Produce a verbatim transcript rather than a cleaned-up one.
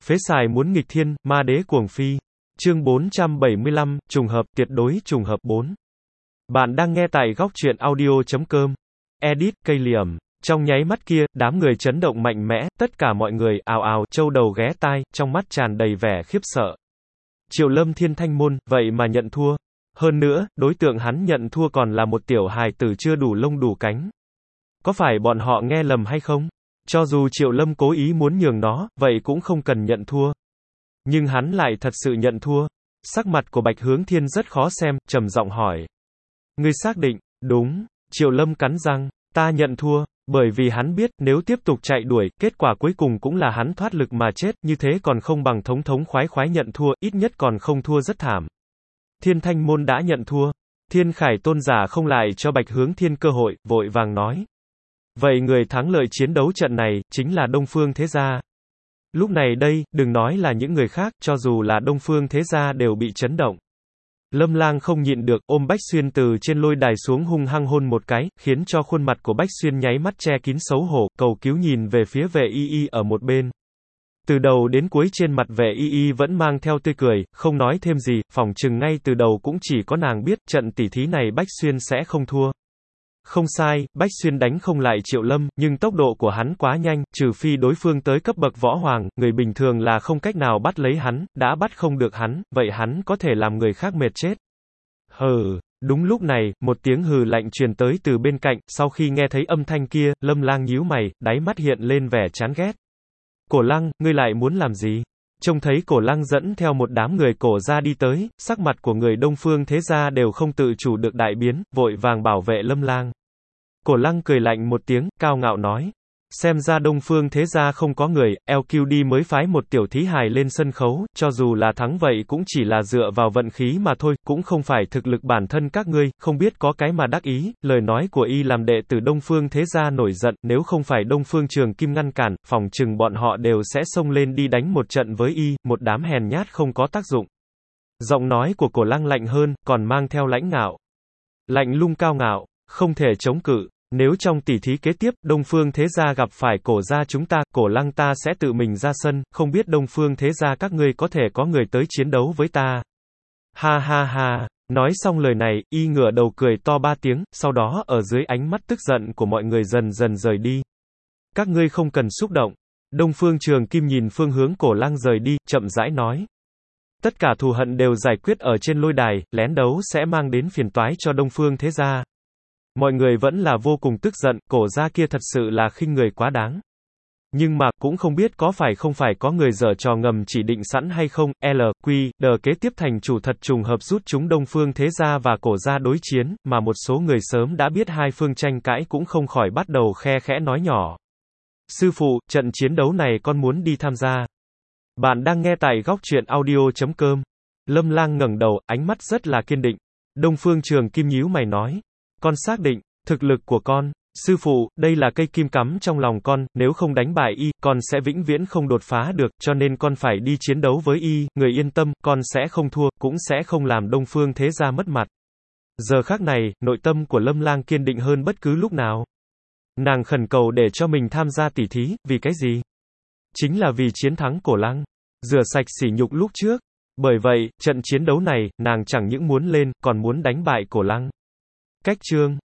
Phế xài muốn nghịch thiên, ma đế cuồng phi. Chương bốn trăm bảy mươi lăm, trùng hợp, tuyệt đối trùng hợp bốn. Bạn đang nghe tại góc truyện audio chấm com. Edit, cây liềm. Trong nháy mắt kia, đám người chấn động mạnh mẽ, tất cả mọi người, ào ào, châu đầu ghé tai, trong mắt tràn đầy vẻ khiếp sợ. Triệu Lâm Thiên Thanh Môn, vậy mà nhận thua. Hơn nữa, đối tượng hắn nhận thua còn là một tiểu hài tử chưa đủ lông đủ cánh. Có phải bọn họ nghe lầm hay không? Cho dù Triệu Lâm cố ý muốn nhường nó, vậy cũng không cần nhận thua. Nhưng hắn lại thật sự nhận thua. Sắc mặt của Bạch Hướng Thiên rất khó xem, trầm giọng hỏi. Ngươi xác định? Đúng. Triệu Lâm cắn răng. Ta nhận thua. Bởi vì hắn biết, nếu tiếp tục chạy đuổi, kết quả cuối cùng cũng là hắn thoát lực mà chết, như thế còn không bằng thống thống khoái khoái nhận thua, ít nhất còn không thua rất thảm. Thiên Thanh Môn đã nhận thua. Thiên Khải Tôn giả không lại cho Bạch Hướng Thiên cơ hội, vội vàng nói. Vậy người thắng lợi chiến đấu trận này, chính là Đông Phương Thế Gia. Lúc này đây, đừng nói là những người khác, cho dù là Đông Phương Thế Gia đều bị chấn động. Lâm Lang không nhịn được, ôm Bách Xuyên từ trên lôi đài xuống hung hăng hôn một cái, khiến cho khuôn mặt của Bách Xuyên nháy mắt che kín xấu hổ, cầu cứu nhìn về phía Vệ Y Y ở một bên. Từ đầu đến cuối trên mặt Vệ Y Y vẫn mang theo tươi cười, không nói thêm gì, phỏng chừng ngay từ đầu cũng chỉ có nàng biết, trận tỉ thí này Bách Xuyên sẽ không thua. Không sai, Bách Xuyên đánh không lại Triệu Lâm, nhưng tốc độ của hắn quá nhanh, trừ phi đối phương tới cấp bậc võ hoàng, người bình thường là không cách nào bắt lấy hắn, đã bắt không được hắn, vậy hắn có thể làm người khác mệt chết. Hừ, đúng lúc này, một tiếng hừ lạnh truyền tới từ bên cạnh, sau khi nghe thấy âm thanh kia, Lâm Lang nhíu mày, đáy mắt hiện lên vẻ chán ghét. Cổ Lăng, ngươi lại muốn làm gì? Trông thấy Cổ Lăng dẫn theo một đám người Cổ gia đi tới, sắc mặt của người Đông Phương Thế Gia đều không tự chủ được đại biến, vội vàng bảo vệ Lâm Lang. Cổ Lăng cười lạnh một tiếng, cao ngạo nói. Xem ra Đông Phương Thế Gia không có người, lờ quy đê mới phái một tiểu thí hài lên sân khấu, cho dù là thắng vậy cũng chỉ là dựa vào vận khí mà thôi, cũng không phải thực lực bản thân các ngươi, không biết có cái mà đắc ý. Lời nói của y làm đệ tử Đông Phương Thế Gia nổi giận, nếu không phải Đông Phương Trường Kim ngăn cản, phòng chừng bọn họ đều sẽ xông lên đi đánh một trận với y, một đám hèn nhát không có tác dụng. Giọng nói của Cổ Lăng lạnh hơn, còn mang theo lãnh ngạo. Lạnh lùng cao ngạo, không thể chống cự. Nếu trong tỉ thí kế tiếp, Đông Phương Thế Gia gặp phải Cổ gia chúng ta, Cổ Lăng ta sẽ tự mình ra sân, không biết Đông Phương Thế Gia các ngươi có thể có người tới chiến đấu với ta. Ha ha ha, nói xong lời này, y ngửa đầu cười to ba tiếng, sau đó ở dưới ánh mắt tức giận của mọi người dần dần rời đi. Các ngươi không cần xúc động. Đông Phương Trường Kim nhìn phương hướng Cổ Lăng rời đi, chậm rãi nói. Tất cả thù hận đều giải quyết ở trên lôi đài, lén đấu sẽ mang đến phiền toái cho Đông Phương Thế Gia. Mọi người vẫn là vô cùng tức giận, Cổ gia kia thật sự là khinh người quá đáng. Nhưng mà, cũng không biết có phải không phải có người giở trò ngầm chỉ định sẵn hay không, lờ quy đê kế tiếp thành chủ thật trùng hợp rút chúng Đông Phương Thế Gia và Cổ gia đối chiến, mà một số người sớm đã biết hai phương tranh cãi cũng không khỏi bắt đầu khe khẽ nói nhỏ. Sư phụ, trận chiến đấu này con muốn đi tham gia. Bạn đang nghe tại góc truyện audio chấm com. Lâm Lang ngẩng đầu, ánh mắt rất là kiên định. Đông Phương Trường Kim nhíu mày nói. Con xác định, thực lực của con, sư phụ, đây là cây kim cắm trong lòng con, nếu không đánh bại y, con sẽ vĩnh viễn không đột phá được, cho nên con phải đi chiến đấu với y, người yên tâm, con sẽ không thua, cũng sẽ không làm Đông Phương Thế Gia mất mặt. Giờ khắc này, nội tâm của Lâm Lang kiên định hơn bất cứ lúc nào. Nàng khẩn cầu để cho mình tham gia tỉ thí, vì cái gì? Chính là vì chiến thắng Cổ Lăng, rửa sạch sỉ nhục lúc trước. Bởi vậy, trận chiến đấu này, nàng chẳng những muốn lên, còn muốn đánh bại Cổ Lăng. Cách chương